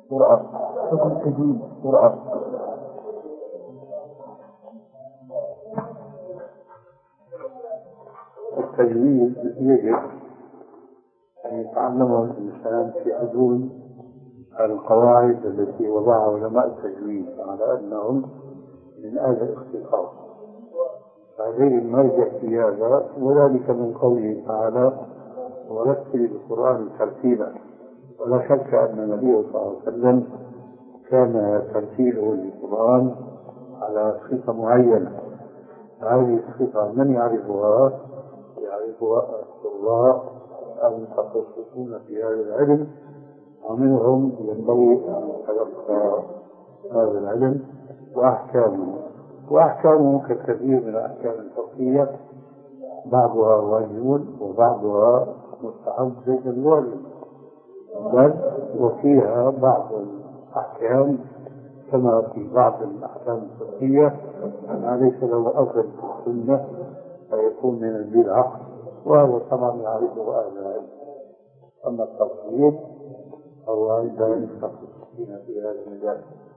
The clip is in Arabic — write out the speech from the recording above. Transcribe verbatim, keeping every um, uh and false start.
قرآن. حكم تجويد قرآن. التجويد يجب أن يتعلمه الإنسان في حدود القواعد التي وضعها علماء التجويد على أنهم من أهل الاختصاص، فعليه المرجع في هذا، وذلك من قوله تعالى: ورتل القرآن ترتيلا. ولا شك أن النبي صلى الله عليه وسلم كان ترتيله للقرآن على صفة معينة. هذه الصفة من يعرفها؟ يعرفها القراء المتخصصون في هذا العلم، ومنهم ينبغي أن يتلقى هذا العلم وأحكامه. وأحكامه كالكثير من الأحكام الفقهية، بعضها واجب وبعضها مستحب زي الواجب، بل وفيها بعض الأحكام كما في بعض الأحكام الفقهية ما ليس له أصل في السنة فيكون من البدعة، وهذا طبعا يعرفه أهل العلم. أما التفصيل فهو عند المتخصصين في هذا المجال.